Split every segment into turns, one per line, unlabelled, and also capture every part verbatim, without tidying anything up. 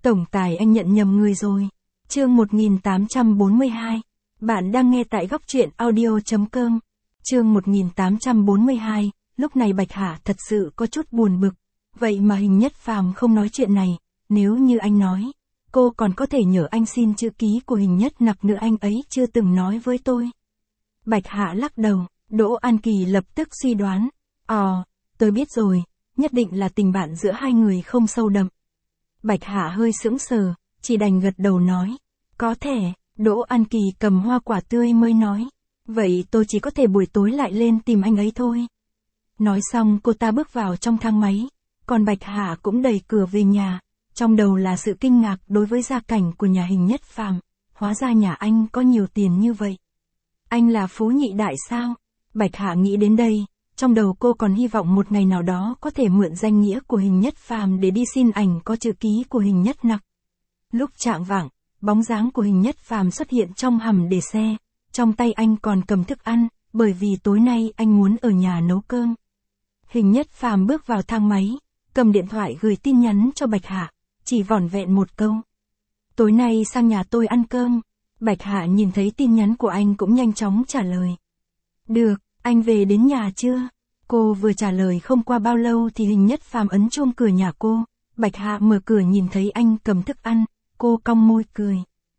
Tổng tài anh nhận nhầm người rồi. Chương một nghìn tám trăm bốn mươi hai. Bạn đang nghe tại góc truyện audio chấm com. Chương một nghìn tám trăm bốn mươi hai. Lúc này Bạch Hạ thật sự có chút buồn bực. Vậy mà Hình Nhất Phàm không nói chuyện này. Nếu như anh nói, cô còn có thể nhờ anh xin chữ ký của Hình Nhất Nặc nữa, anh ấy chưa từng nói với tôi. Bạch Hạ lắc đầu. Đỗ An Kỳ lập tức suy đoán. Ồ, tôi biết rồi, nhất định là tình bạn giữa hai người không sâu đậm. Bạch Hạ hơi sững sờ, chỉ đành gật đầu nói. Có thể. Đỗ An Kỳ cầm hoa quả tươi mới nói. Vậy tôi chỉ có thể buổi tối lại lên tìm anh ấy thôi. Nói xong cô ta bước vào trong thang máy, còn Bạch Hạ cũng đẩy cửa về nhà. Trong đầu là sự kinh ngạc đối với gia cảnh của nhà Hình Nhất Phàm. Hóa ra nhà anh có nhiều tiền như vậy. Anh là phú nhị đại sao? Bạch Hạ nghĩ đến đây, trong đầu cô còn hy vọng một ngày nào đó có thể mượn danh nghĩa của Hình Nhất Phàm để đi xin ảnh có chữ ký của Hình Nhất Nặc. Lúc chạng vạng, bóng dáng của Hình Nhất Phàm xuất hiện trong hầm để xe, trong tay anh còn cầm thức ăn, bởi vì tối nay anh muốn ở nhà nấu cơm. Hình Nhất Phàm bước vào thang máy, cầm điện thoại gửi tin nhắn cho Bạch Hạ, chỉ vỏn vẹn một câu. Tối nay sang nhà tôi ăn cơm. Bạch Hạ nhìn thấy tin nhắn của anh cũng nhanh chóng trả lời. Được, anh về đến nhà chưa? Cô vừa trả lời không qua bao lâu thì Hình Nhất Phàm ấn chuông cửa nhà cô. Bạch Hạ mở cửa nhìn thấy anh cầm thức ăn, cô cong môi cười.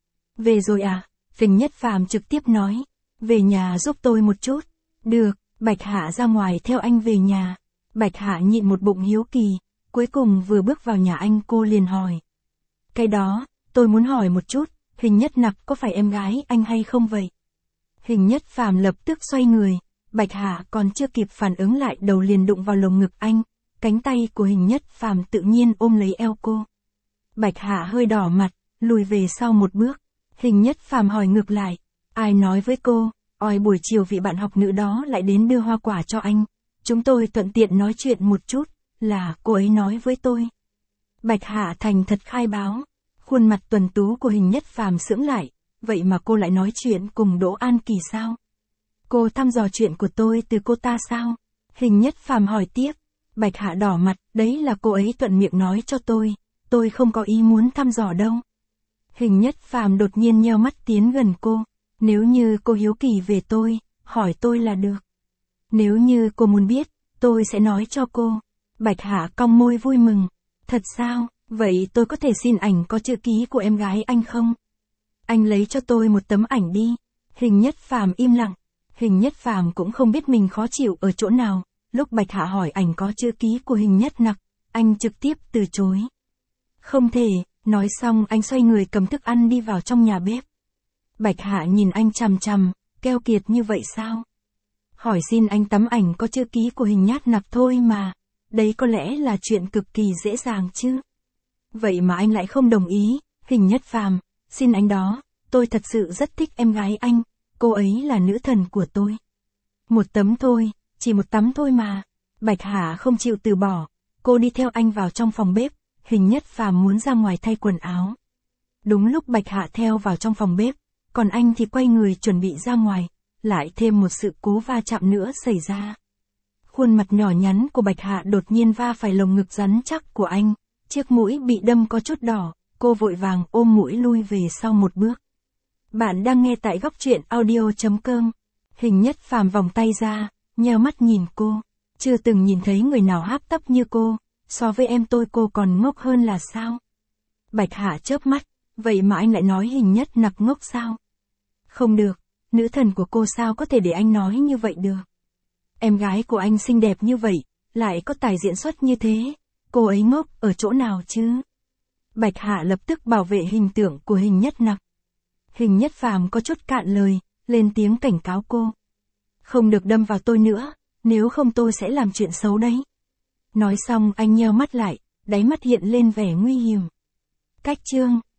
Về rồi à? Hình Nhất Phàm trực tiếp nói. Về nhà giúp tôi một chút. Được, Bạch Hạ ra ngoài theo anh về nhà. Bạch Hạ nhịn một bụng hiếu kỳ, cuối cùng vừa bước vào nhà anh cô liền hỏi. Cái đó, tôi muốn hỏi một chút, Hình Nhất Nặc có phải em gái anh hay không vậy? Hình Nhất Phàm lập tức xoay người, Bạch Hạ còn chưa kịp phản ứng lại đầu liền đụng vào lồng ngực anh, cánh tay của Hình Nhất Phàm tự nhiên ôm lấy eo cô. Bạch Hạ hơi đỏ mặt, lùi về sau một bước. Hình Nhất Phàm hỏi ngược lại, ai nói với cô? Ôi, buổi chiều vị bạn học nữ đó lại đến đưa hoa quả cho anh. Chúng tôi thuận tiện nói chuyện một chút, là cô ấy nói với tôi. Bạch Hạ thành thật khai báo. Khuôn mặt tuần tú của Hình Nhất Phàm sững lại, vậy mà cô lại nói chuyện cùng Đỗ An Kỳ sao? Cô thăm dò chuyện của tôi từ cô ta sao? Hình Nhất Phàm hỏi tiếp. Bạch Hạ đỏ mặt, đấy là cô ấy thuận miệng nói cho tôi, tôi không có ý muốn thăm dò đâu. Hình Nhất Phàm đột nhiên nheo mắt tiến gần cô. Nếu như cô hiếu kỳ về tôi, hỏi tôi là được. Nếu như cô muốn biết, tôi sẽ nói cho cô. Bạch Hạ cong môi vui mừng. Thật sao? Vậy tôi có thể xin ảnh có chữ ký của em gái anh không? Anh lấy cho tôi một tấm ảnh đi. Hình Nhất Phàm im lặng. Hình Nhất Phàm cũng không biết mình khó chịu ở chỗ nào. Lúc Bạch Hạ hỏi ảnh có chữ ký của Hình Nhất Nặc, anh trực tiếp từ chối. Không thể, nói xong anh xoay người cầm thức ăn đi vào trong nhà bếp. Bạch Hạ nhìn anh chằm chằm, keo kiệt như vậy sao? Hỏi xin anh tấm ảnh có chữ ký của Hình Nhất Nặc thôi mà. Đấy có lẽ là chuyện cực kỳ dễ dàng chứ. Vậy mà anh lại không đồng ý. Hình Nhất Phàm, xin anh đó, tôi thật sự rất thích em gái anh, cô ấy là nữ thần của tôi. Một tấm thôi, chỉ một tấm thôi mà. Bạch Hạ không chịu từ bỏ, cô đi theo anh vào trong phòng bếp. Hình Nhất Phàm muốn ra ngoài thay quần áo. Đúng lúc Bạch Hạ theo vào trong phòng bếp, còn anh thì quay người chuẩn bị ra ngoài, lại thêm một sự cố va chạm nữa xảy ra. Khuôn mặt nhỏ nhắn của Bạch Hạ đột nhiên va phải lồng ngực rắn chắc của anh. Chiếc mũi bị đâm có chút đỏ, cô vội vàng ôm mũi lui về sau một bước. Bạn đang nghe tại góc truyện audio chấm com. Hình Nhất Phàm vòng tay ra, nheo mắt nhìn cô. Chưa từng nhìn thấy người nào hấp tấp như cô, so với em tôi cô còn ngốc hơn là sao? Bạch Hạ chớp mắt, vậy mà anh lại nói Hình Nhất Nặc ngốc sao? Không được, nữ thần của cô sao có thể để anh nói như vậy được? Em gái của anh xinh đẹp như vậy, lại có tài diễn xuất như thế. Cô ấy ngốc ở chỗ nào chứ? Bạch Hạ lập tức bảo vệ hình tượng của Hình Nhất Nặc. Hình Nhất Phàm có chút cạn lời, lên tiếng cảnh cáo cô. Không được đâm vào tôi nữa, nếu không tôi sẽ làm chuyện xấu đấy. Nói xong anh nheo mắt lại, đáy mắt hiện lên vẻ nguy hiểm. Cách chương